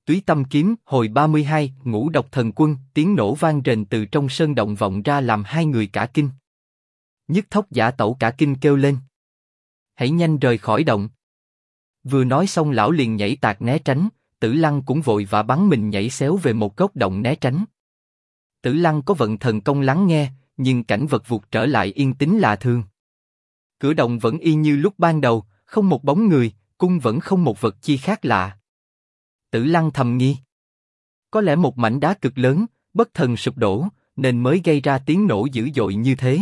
Túy Tâm Kiếm, hồi 32, Ngũ Độc Thần Quân, tiếng nổ vang rền từ trong sơn động vọng ra làm hai người cả kinh. Nhất Thốc Giả Tẩu cả kinh kêu lên: hãy nhanh rời khỏi động. Vừa nói xong lão liền nhảy tạc né tránh, Tử Lăng cũng vội vã bắn mình nhảy xéo về một góc động né tránh. Tử Lăng có vận thần công lắng nghe, nhưng cảnh vật vụt trở lại yên tĩnh lạ thường. Cửa động vẫn y như lúc ban đầu, không một bóng người, cung vẫn không một vật chi khác lạ. Tử Lăng thầm nghi, có lẽ một mảnh đá cực lớn, bất thần sụp đổ, nên mới gây ra tiếng nổ dữ dội như thế.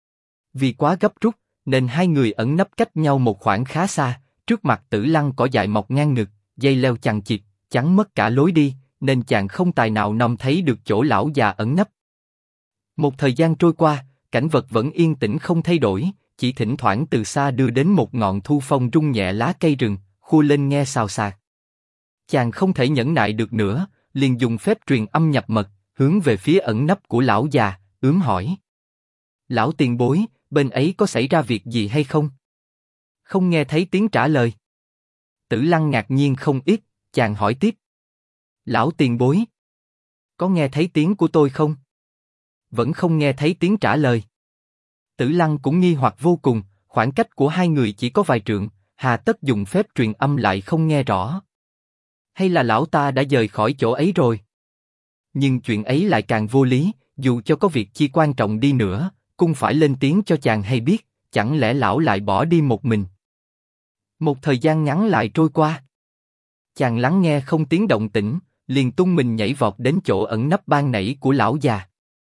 Vì quá gấp rút, nên hai người ẩn nấp cách nhau một khoảng khá xa. Trước mặt Tử Lăng cỏ dại mọc ngang ngực, dây leo chằng chịt, chắn mất cả lối đi, nên chàng không tài nào nom thấy được chỗ lão già ẩn nấp. Một thời gian trôi qua, cảnh vật vẫn yên tĩnh không thay đổi, chỉ thỉnh thoảng từ xa đưa đến một ngọn thu phong rung nhẹ lá cây rừng, khua lên nghe xào xạc. Chàng không thể nhẫn nại được nữa, liền dùng phép truyền âm nhập mật, hướng về phía ẩn nấp của lão già, ướm hỏi: lão tiền bối, bên ấy có xảy ra việc gì hay không? Không nghe thấy tiếng trả lời. Tử Lăng ngạc nhiên không ít, chàng hỏi tiếp: lão tiền bối, có nghe thấy tiếng của tôi không? Vẫn không nghe thấy tiếng trả lời. Tử Lăng cũng nghi hoặc vô cùng, khoảng cách của hai người chỉ có vài trượng, hà tất dùng phép truyền âm lại không nghe rõ. Hay là lão ta đã rời khỏi chỗ ấy rồi? Nhưng chuyện ấy lại càng vô lý, dù cho có việc chi quan trọng đi nữa, cũng phải lên tiếng cho chàng hay biết, chẳng lẽ lão lại bỏ đi một mình? Một thời gian ngắn lại trôi qua. Chàng lắng nghe không tiếng động tĩnh, liền tung mình nhảy vọt đến chỗ ẩn nấp ban nãy của lão già.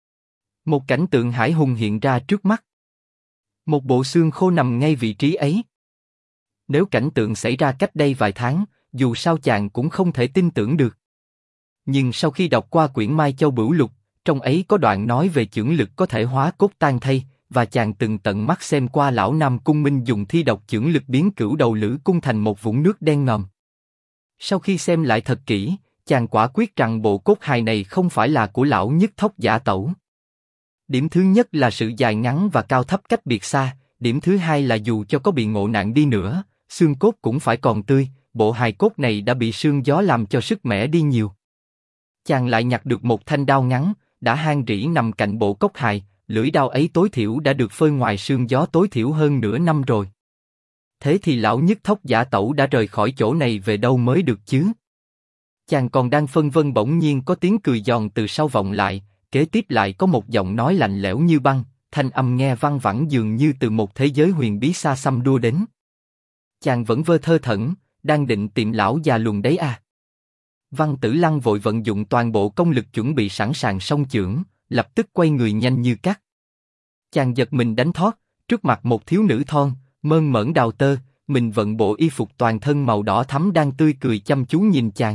Một cảnh tượng hãi hùng hiện ra trước mắt. Một bộ xương khô nằm ngay vị trí ấy. Nếu cảnh tượng xảy ra cách đây vài tháng, dù sao chàng cũng không thể tin tưởng được. Nhưng sau khi đọc qua quyển Mai Châu Bửu Lục, trong ấy có đoạn nói về chưởng lực có thể hóa cốt tan thây, và chàng từng tận mắt xem qua lão Nam Cung Minh dùng thi độc chưởng lực biến Cửu Đầu Lữ cung thành một vũng nước đen ngòm. Sau khi xem lại thật kỹ, chàng quả quyết rằng bộ cốt hài này không phải là của lão Nhất Thốc Giả Tẩu. Điểm thứ nhất là sự dài ngắn và cao thấp cách biệt xa, điểm thứ hai là dù cho có bị ngộ nạn đi nữa, xương cốt cũng phải còn tươi, bộ hài cốt này đã bị sương gió làm cho sức mẻ đi nhiều. Chàng lại nhặt được một thanh đao ngắn, đã hang rỉ nằm cạnh bộ cốt hài, lưỡi đao ấy tối thiểu đã được phơi ngoài sương gió tối thiểu hơn nửa năm rồi. Thế thì lão Nhất Thốc Giả Tẩu đã rời khỏi chỗ này về đâu mới được chứ? Chàng còn đang phân vân bỗng nhiên có tiếng cười giòn từ sau vọng lại, kế tiếp lại có một giọng nói lạnh lẽo như băng, thanh âm nghe văng vẳng dường như từ một thế giới huyền bí xa xăm đua đến. Chàng vẫn vơ thơ thẩn, đang định tìm lão già luồn đấy à? Văn Tử Lăng vội vận dụng toàn bộ công lực chuẩn bị sẵn sàng song chưởng, lập tức quay người nhanh như cắt. Chàng giật mình đánh thoát, trước mặt một thiếu nữ thon, mơn mởn đào tơ, mình vận bộ y phục toàn thân màu đỏ thắm đang tươi cười chăm chú nhìn chàng.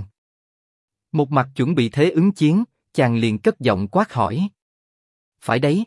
Một mặt chuẩn bị thế ứng chiến, chàng liền cất giọng quát hỏi: phải đấy,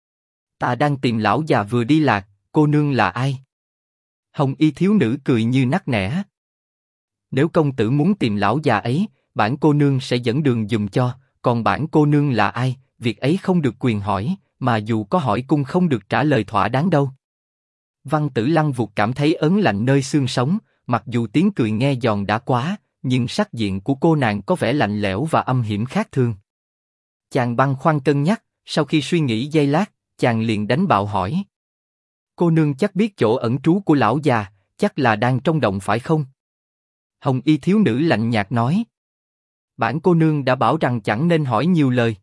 ta đang tìm lão già vừa đi lạc, cô nương là ai? Hồng y thiếu nữ cười như nắc nẻ: nếu công tử muốn tìm lão già ấy, bản cô nương sẽ dẫn đường giùm cho, còn bản cô nương là ai, việc ấy không được quyền hỏi, mà dù có hỏi cũng không được trả lời thỏa đáng đâu. Văn Tử Lăng vụt cảm thấy ớn lạnh nơi xương sống, mặc dù tiếng cười nghe giòn đã quá, nhưng sắc diện của cô nàng có vẻ lạnh lẽo và âm hiểm khác thường. Chàng băn khoăn cân nhắc, sau khi suy nghĩ giây lát, chàng liền đánh bạo hỏi: cô nương chắc biết chỗ ẩn trú của lão già, chắc là đang trong động phải không? Hồng y thiếu nữ lạnh nhạt nói: bản cô nương đã bảo rằng chẳng nên hỏi nhiều lời.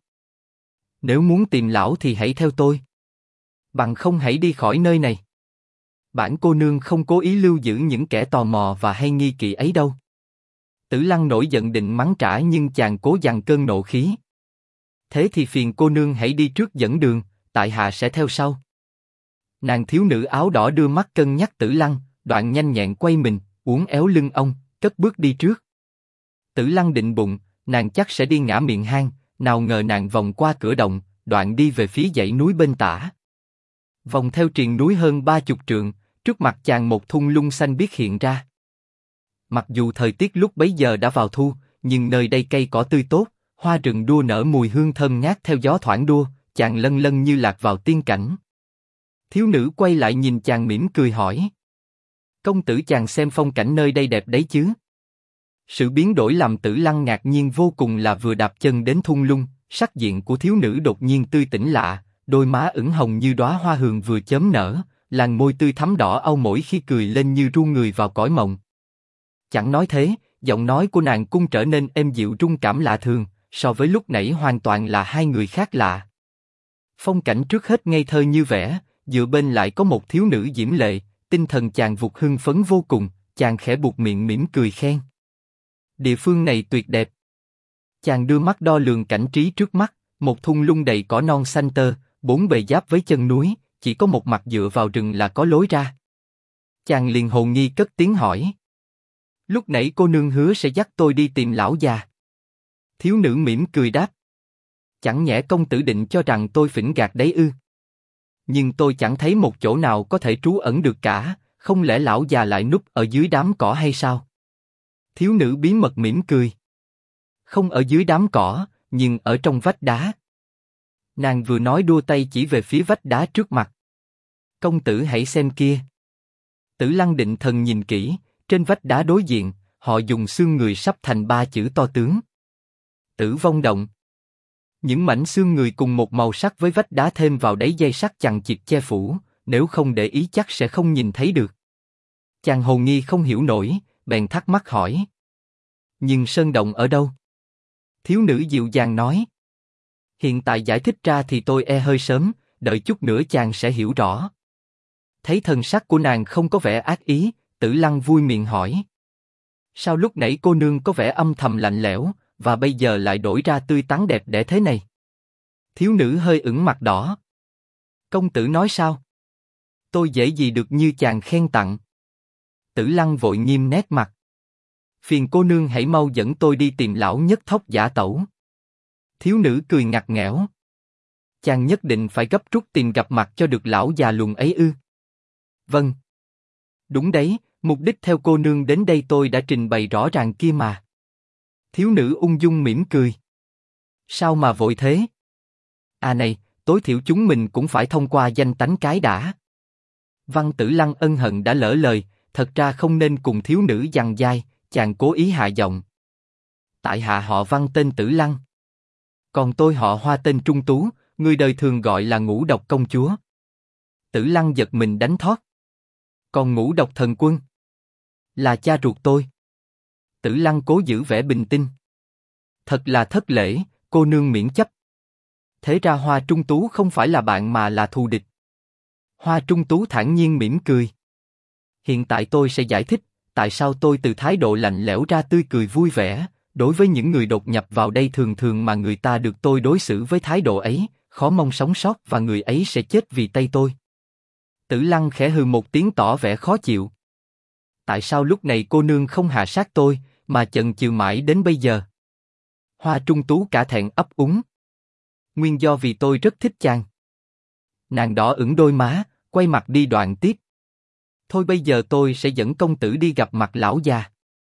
Nếu muốn tìm lão thì hãy theo tôi. Bằng không hãy đi khỏi nơi này. Bản cô nương không cố ý lưu giữ những kẻ tò mò và hay nghi kỵ ấy đâu. Tử Lăng nổi giận định mắng trả nhưng chàng cố dằn cơn nộ khí. Thế thì phiền cô nương hãy đi trước dẫn đường, tại hạ sẽ theo sau. Nàng thiếu nữ áo đỏ đưa mắt cân nhắc Tử Lăng, đoạn nhanh nhẹn quay mình, uốn éo lưng ông, cất bước đi trước. Tử Lăng định bụng, nàng chắc sẽ đi ngã miệng hang, nào ngờ nàng vòng qua cửa động, đoạn đi về phía dãy núi bên tả. Vòng theo triền núi hơn 30 trượng, trước mặt chàng một thung lũng xanh biếc hiện ra. Mặc dù thời tiết lúc bấy giờ đã vào thu, nhưng nơi đây cây cỏ tươi tốt, hoa rừng đua nở mùi hương thơm ngát theo gió thoảng đua, chàng lân lân như lạc vào tiên cảnh. Thiếu nữ quay lại nhìn chàng mỉm cười hỏi: công tử chàng xem phong cảnh nơi đây đẹp đấy chứ? Sự biến đổi làm Tử Lăng ngạc nhiên vô cùng là vừa đạp chân đến thung lũng, sắc diện của thiếu nữ đột nhiên tươi tỉnh lạ, đôi má ửng hồng như đóa hoa hường vừa chớm nở, làn môi tươi thắm đỏ au mỗi khi cười lên như ru người vào cõi mộng. Chẳng nói thế, giọng nói của nàng cũng trở nên êm dịu trung cảm lạ thường, so với lúc nãy hoàn toàn là hai người khác lạ. Phong cảnh trước hết ngây thơ như vẻ, dựa bên lại có một thiếu nữ diễm lệ, tinh thần chàng vụt hưng phấn vô cùng, chàng khẽ buột miệng mỉm cười khen. Địa phương này tuyệt đẹp. Chàng đưa mắt đo lường cảnh trí trước mắt, một thung lũng đầy cỏ non xanh tơ, bốn bề giáp với chân núi, chỉ có một mặt dựa vào rừng là có lối ra. Chàng liền hồn nghi cất tiếng hỏi. Lúc nãy cô nương hứa sẽ dắt tôi đi tìm lão già. Thiếu nữ mỉm cười đáp. Chẳng nhẽ công tử định cho rằng tôi phỉnh gạt đấy ư? Nhưng tôi chẳng thấy một chỗ nào có thể trú ẩn được cả, không lẽ lão già lại núp ở dưới đám cỏ hay sao? Thiếu nữ bí mật mỉm cười. Không ở dưới đám cỏ, nhưng ở trong vách đá. Nàng vừa nói đua tay chỉ về phía vách đá trước mặt. Công tử hãy xem kia. Tử Lăng định thần nhìn kỹ, trên vách đá đối diện, họ dùng xương người sắp thành 3 chữ to tướng. Tử vong động. Những mảnh xương người cùng một màu sắc với vách đá thêm vào đáy dây sắt chằng chịt che phủ, nếu không để ý chắc sẽ không nhìn thấy được. Chàng hồn nghi không hiểu nổi, bèn thắc mắc hỏi. Nhưng sơn động ở đâu? Thiếu nữ dịu dàng nói. Hiện tại giải thích ra thì tôi hơi sớm, đợi chút nữa chàng sẽ hiểu rõ. Thấy thần sắc của nàng không có vẻ ác ý, Tử Lăng vui miệng hỏi. Sao lúc nãy cô nương có vẻ âm thầm lạnh lẽo, và bây giờ lại đổi ra tươi tắn đẹp đẽ thế này? Thiếu nữ hơi ửng mặt đỏ. Công tử nói sao? Tôi dễ gì được như chàng khen tặng. Tử Lăng vội nghiêm nét mặt. Phiền cô nương hãy mau dẫn tôi đi tìm lão nhất thóc giả tẩu. Thiếu nữ cười ngặt nghẽo. Chàng nhất định phải gấp rút tìm gặp mặt cho được lão già lùn ấy ư? Vâng. Đúng đấy, mục đích theo cô nương đến đây tôi đã trình bày rõ ràng kia mà. Thiếu nữ ung dung mỉm cười. Sao mà vội thế? À này, tối thiểu chúng mình cũng phải thông qua danh tánh cái đã. Văn Tử Lăng ân hận đã lỡ lời, thật ra không nên cùng thiếu nữ giằng dai, chàng cố ý hạ giọng. Tại hạ họ Văn tên Tử Lăng. Còn tôi họ Hoa tên Trung Tú, người đời thường gọi là Ngũ Độc công chúa. Tử Lăng giật mình đánh thót. Còn Ngũ Độc thần quân? Là cha ruột tôi. Tử Lăng cố giữ vẻ bình tĩnh. Thật là thất lễ, cô nương miễn chấp. Thế ra Hoa Trung Tú không phải là bạn mà là thù địch. Hoa Trung Tú thản nhiên mỉm cười. Hiện tại tôi sẽ giải thích, tại sao tôi từ thái độ lạnh lẽo ra tươi cười vui vẻ, đối với những người đột nhập vào đây thường thường mà người ta được tôi đối xử với thái độ ấy, khó mong sống sót và người ấy sẽ chết vì tay tôi. Tử Lăng khẽ hừ một tiếng tỏ vẻ khó chịu. Tại sao lúc này cô nương không hạ sát tôi, mà chần chừ mãi đến bây giờ? Hoa Trung Tú cả thẹn ấp úng. Nguyên do vì tôi rất thích chàng. Nàng đỏ ửng đôi má, quay mặt đi đoạn tiếp. Thôi bây giờ tôi sẽ dẫn công tử đi gặp mặt lão già.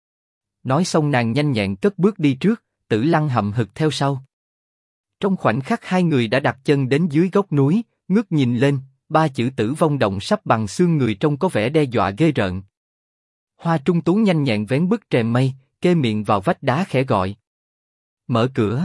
Nói xong nàng nhanh nhẹn cất bước đi trước, Tử Lăng hậm hực theo sau. Trong khoảnh khắc hai người đã đặt chân đến dưới gốc núi, ngước nhìn lên, 3 chữ Tử vong động sắp bằng xương người trông có vẻ đe dọa ghê rợn. Hoa Trung Tú nhanh nhẹn vén bức rèm mây, kê miệng vào vách đá khẽ gọi. Mở cửa.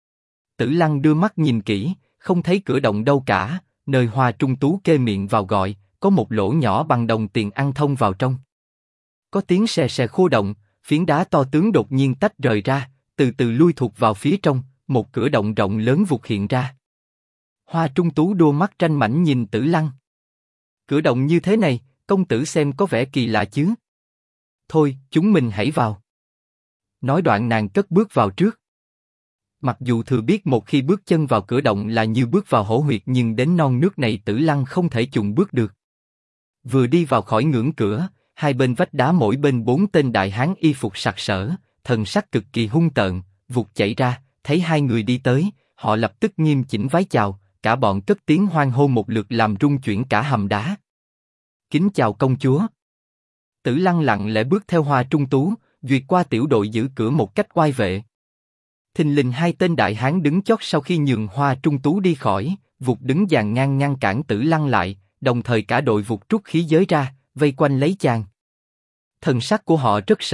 Tử Lăng đưa mắt nhìn kỹ, không thấy cửa động đâu cả, nơi Hoa Trung Tú kê miệng vào gọi, có một lỗ nhỏ bằng đồng tiền ăn thông vào trong. Có tiếng xè xè khô động, phiến đá to tướng đột nhiên tách rời ra, từ từ lui thụt vào phía trong, một cửa động rộng lớn vụt hiện ra. Hoa Trung Tú đôi mắt tranh mảnh nhìn Tử Lăng. Cửa động như thế này, công tử xem có vẻ kỳ lạ chứ? Thôi, chúng mình hãy vào. Nói đoạn nàng cất bước vào trước. Mặc dù thừa biết một khi bước chân vào cửa động là như bước vào hổ huyệt, nhưng đến non nước này Tử Lăng không thể chùng bước được. Vừa đi vào khỏi ngưỡng cửa, hai bên vách đá mỗi bên 4 tên đại hán y phục sặc sỡ, thần sắc cực kỳ hung tợn, vụt chạy ra, thấy hai người đi tới, họ lập tức nghiêm chỉnh vái chào, cả bọn cất tiếng hoan hô một lượt làm rung chuyển cả hầm đá. Kính chào công chúa. Tử Lăng lặng lẽ bước theo Hoa Trung Tú, duyệt qua tiểu đội giữ cửa một cách oai vệ. Thình lình hai tên đại hán đứng chót sau khi nhường Hoa Trung Tú đi khỏi, vụt đứng dàn ngang ngăn cản Tử Lăng lại, đồng thời cả đội vụt trút khí giới ra, vây quanh lấy chàng. Thần sắc của họ rất sợ,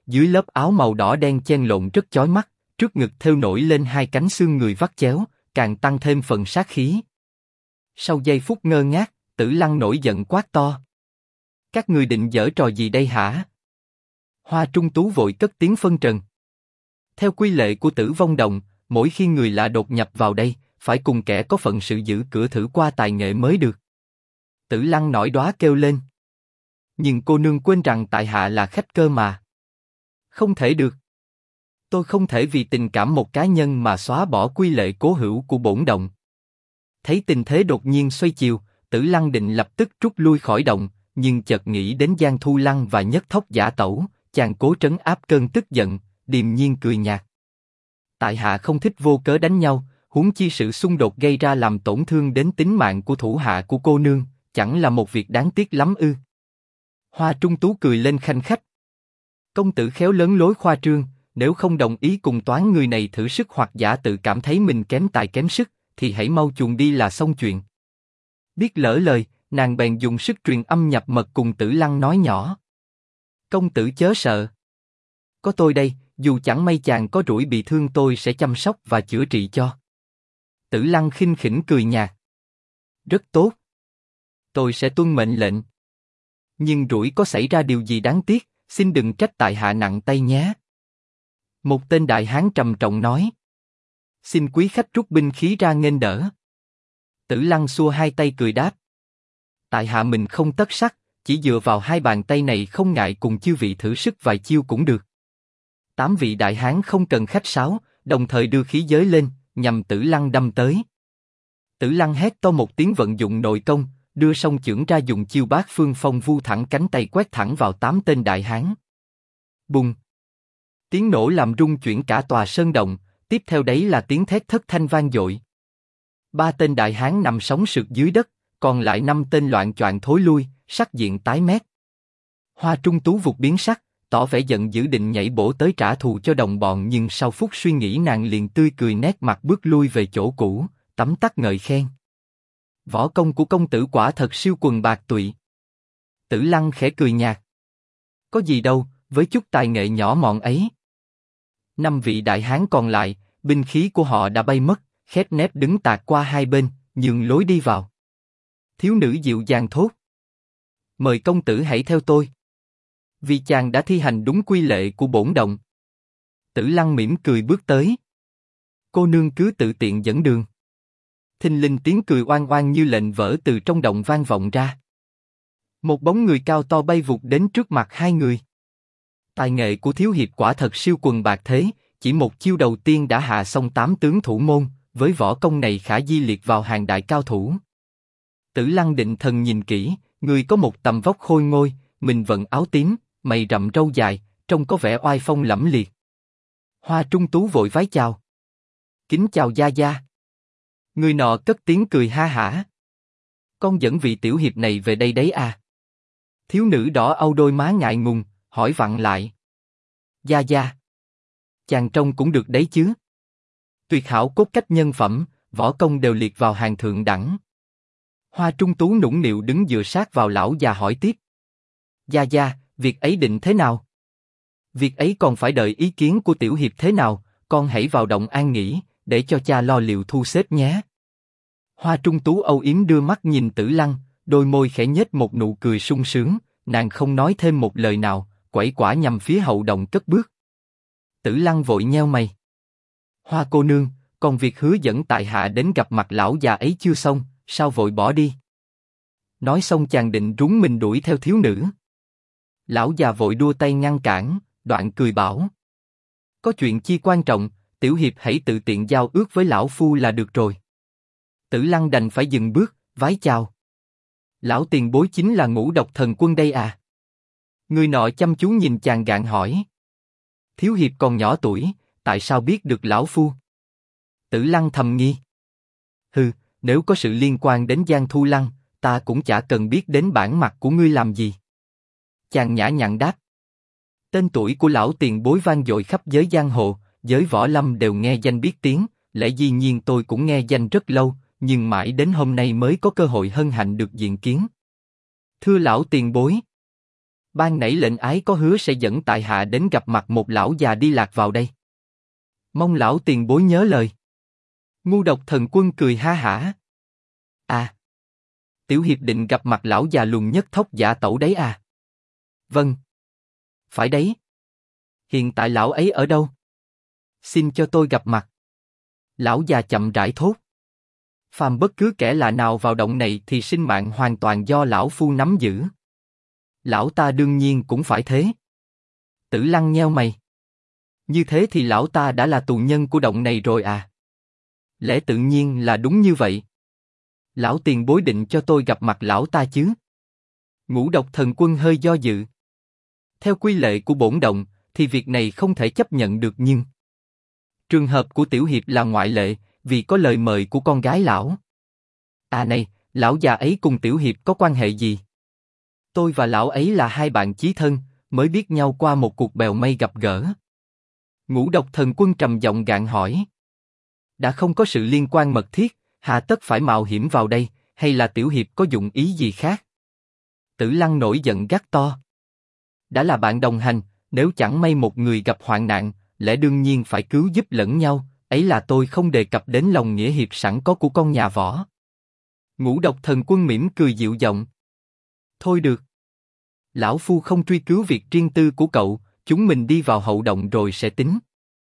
dưới lớp áo màu đỏ đen chen lộn rất chói mắt, trước ngực thêu nổi lên hai cánh xương người vắt chéo, càng tăng thêm phần sát khí. Sau giây phút ngơ ngác, Tử Lăng nổi giận quát to. Các người định giở trò gì đây hả? Hoa Trung Tú vội cất tiếng phân trần. Theo quy lệ của Tử Vong Động, mỗi khi người lạ đột nhập vào đây, phải cùng kẻ có phận sự giữ cửa thử qua tài nghệ mới được. Tử Lăng nổi đoá kêu lên. Nhưng cô nương quên rằng tại hạ là khách cơ mà. Không thể được. Tôi không thể vì tình cảm một cá nhân mà xóa bỏ quy lệ cố hữu của bổn động. Thấy tình thế đột nhiên xoay chiều, Tử Lăng định lập tức rút lui khỏi động, nhưng chợt nghĩ đến Giang Thu Lăng và Nhất Thốc Giả Tẩu, chàng cố trấn áp cơn tức giận, điềm nhiên cười nhạt. Tại hạ không thích vô cớ đánh nhau, huống chi sự xung đột gây ra làm tổn thương đến tính mạng của thủ hạ của cô nương, chẳng là một việc đáng tiếc lắm ư? Hoa Trung Tú cười lên khanh khách. Công tử khéo lớn lối khoa trương, nếu không đồng ý cùng toán người này thử sức hoặc giả tự cảm thấy mình kém tài kém sức, thì hãy mau chuồn đi là xong chuyện. Biết lỡ lời, nàng bèn dùng sức truyền âm nhập mật cùng Tử Lăng nói nhỏ. Công tử chớ sợ. Có tôi đây, dù chẳng may chàng có rủi bị thương tôi sẽ chăm sóc và chữa trị cho. Tử Lăng khinh khỉnh cười nhạt. Rất tốt. Tôi sẽ tuân mệnh lệnh. Nhưng rủi có xảy ra điều gì đáng tiếc, xin đừng trách tại hạ nặng tay nhé. Một tên đại hán trầm trọng nói. Xin quý khách rút binh khí ra nghênh đỡ. Tử Lăng xua hai tay cười đáp. Tại hạ mình không tất sắc, chỉ dựa vào hai bàn tay này không ngại cùng chư vị thử sức vài chiêu cũng được. 8 vị đại hán không cần khách sáo, đồng thời đưa khí giới lên, nhằm Tử Lăng đâm tới. Tử Lăng hét to một tiếng vận dụng nội công, đưa song chưởng ra dùng chiêu bát phương phong vu thẳng cánh tay quét thẳng vào 8 tên đại hán. Bùng! Tiếng nổ làm rung chuyển cả tòa sơn động, tiếp theo đấy là tiếng thét thất thanh vang dội. 3 tên đại hán nằm sóng sượt dưới đất, còn lại 5 tên loạng choạng thối lui, sắc diện tái mét. Hoa Trung Tú vụt biến sắc, tỏ vẻ giận dữ định nhảy bổ tới trả thù cho đồng bọn, nhưng sau phút suy nghĩ nàng liền tươi cười nét mặt bước lui về chỗ cũ, tấm tắc ngợi khen. Võ công của công tử quả thật siêu quần bạc tụy. Tử Lăng khẽ cười nhạt. Có gì đâu, với chút tài nghệ nhỏ mọn ấy. 5 vị đại hán còn lại, binh khí của họ đã bay mất, khép nép đứng tạt qua hai bên, nhường lối đi vào. Thiếu nữ dịu dàng thốt. Mời công tử hãy theo tôi. Vì chàng đã thi hành đúng quy lệ của bổn động. Tử Lăng mỉm cười bước tới. Cô nương cứ tự tiện dẫn đường. Thình lình tiếng cười oan oan như lệnh vỡ từ trong động vang vọng ra. Một bóng người cao to bay vụt đến trước mặt hai người. Tài nghệ của thiếu hiệp quả thật siêu quần bạc thế, chỉ một chiêu đầu tiên đã hạ xong 8 tướng thủ môn, với võ công này khả di liệt vào hàng đại cao thủ. Tử Lăng định thần nhìn kỹ, người có một tầm vóc khôi ngôi, mình vận áo tím, mày rậm râu dài, trông có vẻ oai phong lẫm liệt. Hoa Trung Tú vội vái chào. Kính chào gia gia. Người nọ cất tiếng cười ha hả. Con dẫn vị tiểu hiệp này về đây đấy à? Thiếu nữ đỏ âu đôi má ngại ngùng, hỏi vặn lại. Gia gia. Chàng trông cũng được đấy chứ. Tuyệt hảo cốt cách nhân phẩm, võ công đều liệt vào hàng thượng đẳng. Hoa Trung Tú nũng nịu đứng dựa sát vào lão già hỏi tiếp. Gia gia, việc ấy định thế nào? Việc ấy còn phải đợi ý kiến của tiểu hiệp thế nào, con hãy vào động an nghỉ, để cho cha lo liệu thu xếp nhé. Hoa Trung Tú âu yếm đưa mắt nhìn Tử Lăng, đôi môi khẽ nhếch một nụ cười sung sướng, nàng không nói thêm một lời nào, quẩy quả nhằm phía hậu động cất bước. Tử Lăng vội nheo mày. Hoa cô nương, còn việc hứa dẫn tại hạ đến gặp mặt lão già ấy chưa xong, sao vội bỏ đi? Nói xong chàng định rúng mình đuổi theo thiếu nữ. Lão già vội đua tay ngăn cản, đoạn cười bảo. Có chuyện chi quan trọng, tiểu hiệp hãy tự tiện giao ước với lão phu là được rồi. Tử Lăng đành phải dừng bước, vái chào. Lão tiền bối chính là Ngũ Độc Thần Quân đây à? Người nọ chăm chú nhìn chàng gạn hỏi. Thiếu hiệp còn nhỏ tuổi, tại sao biết được lão phu? Tử Lăng thầm nghi. Hừ, nếu có sự liên quan đến Giang Thu Lăng, ta cũng chả cần biết đến bản mặt của ngươi làm gì. Chàng nhã nhặn đáp. Tên tuổi của lão tiền bối vang dội khắp giới giang hồ, giới võ lâm đều nghe danh biết tiếng, lẽ dĩ nhiên tôi cũng nghe danh rất lâu, nhưng mãi đến hôm nay mới có cơ hội hân hạnh được diện kiến. Thưa lão tiền bối. Ban nãy lệnh ái có hứa sẽ dẫn tại hạ đến gặp mặt một lão già đi lạc vào đây. Mong lão tiền bối nhớ lời. Ngu Độc Thần Quân cười ha hả. À, Tiểu Hiệp định gặp mặt lão già lùn nhất Thốc Giả Tẩu đấy à? Vâng. Phải đấy. Hiện tại lão ấy ở đâu? Xin cho tôi gặp mặt. Lão già chậm rãi thốt. Phàm bất cứ kẻ lạ nào vào động này thì sinh mạng hoàn toàn do lão phu nắm giữ. Lão ta đương nhiên cũng phải thế. Tử Lăng nheo mày. Như thế thì lão ta đã là tù nhân của động này rồi à? Lẽ tự nhiên là đúng như vậy. Lão tiền bối định cho tôi gặp mặt lão ta chứ? Ngũ Độc Thần Quân hơi do dự. Theo quy lệ của bổn động, thì việc này không thể chấp nhận được nhưng trường hợp của Tiểu Hiệp là ngoại lệ, vì có lời mời của con gái lão. À này, lão già ấy cùng Tiểu Hiệp có quan hệ gì? Tôi và lão ấy là hai bạn chí thân, mới biết nhau qua một cuộc bèo mây gặp gỡ. Ngũ Độc Thần Quân trầm giọng gạn hỏi. Đã không có sự liên quan mật thiết, hà tất phải mạo hiểm vào đây, hay là Tiểu Hiệp có dụng ý gì khác? Tử Lăng nổi giận gắt to. Đã là bạn đồng hành, nếu chẳng may một người gặp hoạn nạn, lẽ đương nhiên phải cứu giúp lẫn nhau, ấy là tôi không đề cập đến lòng nghĩa hiệp sẵn có của con nhà võ. Ngũ Độc Thần Quân mỉm cười dịu giọng. Thôi được. Lão phu không truy cứu việc riêng tư của cậu, chúng mình đi vào hậu động rồi sẽ tính.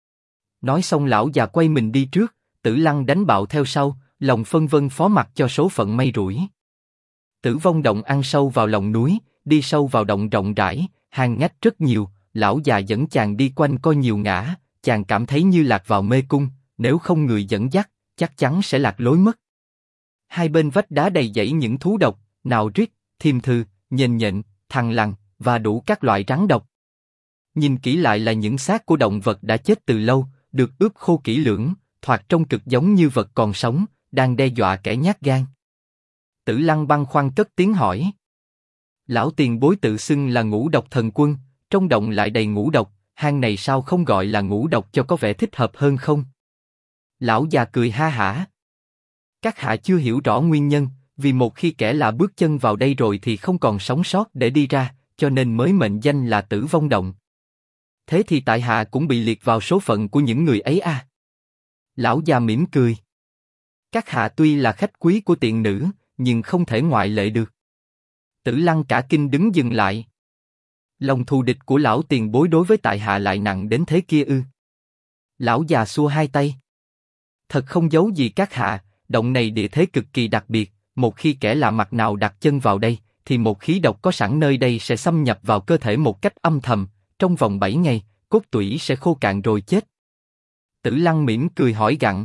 Nói xong lão già quay mình đi trước, Tử Lăng đánh bạo theo sau, lòng phân vân phó mặc cho số phận may rủi. Tử Vong Động ăn sâu vào lòng núi, đi sâu vào động rộng rãi, hang ngách rất nhiều, lão già dẫn chàng đi quanh coi nhiều ngã, chàng cảm thấy như lạc vào mê cung, nếu không người dẫn dắt, chắc chắn sẽ lạc lối mất. Hai bên vách đá đầy dẫy những thú độc, nào rít, thiềm thư, nhện nhện, thằn lằn và đủ các loại rắn độc. Nhìn kỹ lại là những xác của động vật đã chết từ lâu, được ướp khô kỹ lưỡng, thoạt trông cực giống như vật còn sống, đang đe dọa kẻ nhát gan. Tử Lăng băn khoăn cất tiếng hỏi. Lão tiền bối tự xưng là Ngũ Độc Thần Quân, trong động lại đầy ngũ độc, hang này sao không gọi là ngũ độc cho có vẻ thích hợp hơn không? Lão già cười ha hả. Các hạ chưa hiểu rõ nguyên nhân, vì một khi kẻ lạ bước chân vào đây rồi thì không còn sống sót để đi ra, cho nên mới mệnh danh là Tử Vong Động. Thế thì tại hạ cũng bị liệt vào số phận của những người ấy à? Lão già mỉm cười. Các hạ tuy là khách quý của tiện nữ, nhưng không thể ngoại lệ được. Tử Lăng cả kinh đứng dừng lại. Lòng thù địch của lão tiền bối đối với tại hạ lại nặng đến thế kia ư? Lão già xua hai tay. Thật không giấu gì các hạ, động này địa thế cực kỳ đặc biệt, một khi kẻ lạ mặt nào đặt chân vào đây, thì một khí độc có sẵn nơi đây sẽ xâm nhập vào cơ thể một cách âm thầm, trong vòng 7 ngày, cốt tủy sẽ khô cạn rồi chết. Tử Lăng mỉm cười hỏi gặng.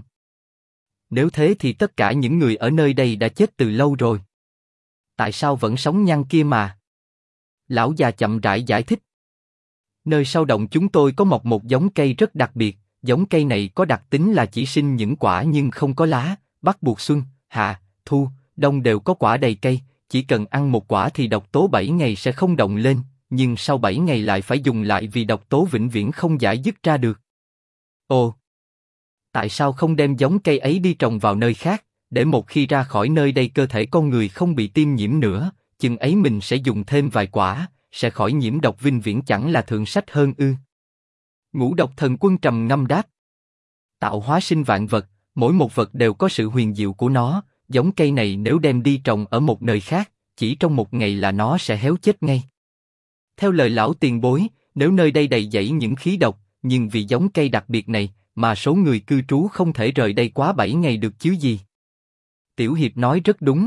Nếu thế thì tất cả những người ở nơi đây đã chết từ lâu rồi. Tại sao vẫn sống nhăn kia mà? Lão già chậm rãi giải thích. Nơi sau động chúng tôi có mọc một giống cây rất đặc biệt, giống cây này có đặc tính là chỉ sinh những quả nhưng không có lá, bắt buộc xuân, hạ, thu, đông đều có quả đầy cây, chỉ cần ăn một quả thì độc tố 7 ngày sẽ không động lên, nhưng sau 7 ngày lại phải dùng lại vì độc tố vĩnh viễn không giải dứt ra được. Ồ! Tại sao không đem giống cây ấy đi trồng vào nơi khác, để một khi ra khỏi nơi đây cơ thể con người không bị tiêm nhiễm nữa, chừng ấy mình sẽ dùng thêm vài quả, sẽ khỏi nhiễm độc vĩnh viễn chẳng là thượng sách hơn ư? Ngũ Độc Thần Quân trầm ngâm đáp. Tạo hóa sinh vạn vật, mỗi một vật đều có sự huyền diệu của nó, giống cây này nếu đem đi trồng ở một nơi khác, chỉ trong một ngày là nó sẽ héo chết ngay. Theo lời lão tiền bối, nếu nơi đây đầy dẫy những khí độc, nhưng vì giống cây đặc biệt này, mà số người cư trú không thể rời đây quá 7 ngày được chứ gì. Tiểu Hiệp nói rất đúng.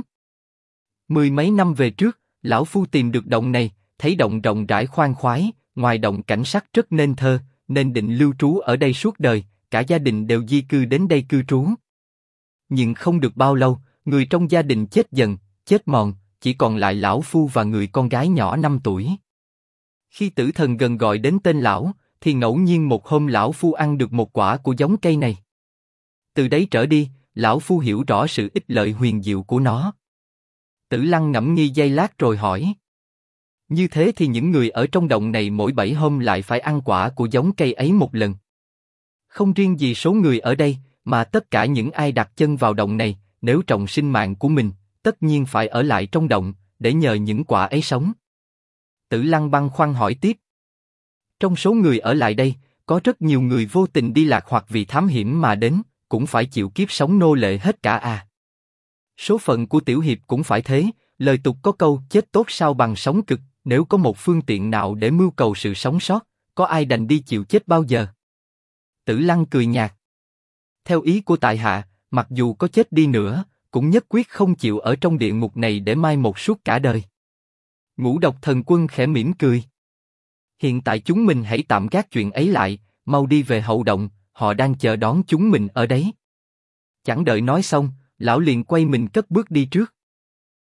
10 mấy năm về trước, lão phu tìm được động này, thấy động rộng rãi khoan khoái, ngoài động cảnh sắc rất nên thơ, nên định lưu trú ở đây suốt đời, cả gia đình đều di cư đến đây cư trú. Nhưng không được bao lâu, người trong gia đình chết dần, chết mòn, chỉ còn lại lão phu và người con gái nhỏ 5 tuổi. Khi tử thần gần gọi đến tên lão, thì ngẫu nhiên một hôm lão phu ăn được một quả của giống cây này. Từ đấy trở đi, lão phu hiểu rõ sự ích lợi huyền diệu của nó. Tử Lăng ngẫm nghi giây lát rồi hỏi. Như thế thì những người ở trong động này mỗi 7 hôm lại phải ăn quả của giống cây ấy một lần. Không riêng gì số người ở đây, mà tất cả những ai đặt chân vào động này, nếu trọng sinh mạng của mình, tất nhiên phải ở lại trong động, để nhờ những quả ấy sống. Tử Lăng băn khoăn hỏi tiếp. Trong số người ở lại đây, có rất nhiều người vô tình đi lạc hoặc vì thám hiểm mà đến, cũng phải chịu kiếp sống nô lệ hết cả à. Số phận của Tiểu Hiệp cũng phải thế, lời tục có câu chết tốt sao bằng sống cực, nếu có một phương tiện nào để mưu cầu sự sống sót, có ai đành đi chịu chết bao giờ? Tử Lăng cười nhạt. Theo ý của tại hạ, mặc dù có chết đi nữa, cũng nhất quyết không chịu ở trong địa ngục này để mai một suốt cả đời. Ngũ Độc Thần Quân khẽ mỉm cười. Hiện tại chúng mình hãy tạm gác chuyện ấy lại, mau đi về hậu động, họ đang chờ đón chúng mình ở đấy. Chẳng đợi nói xong, lão liền quay mình cất bước đi trước.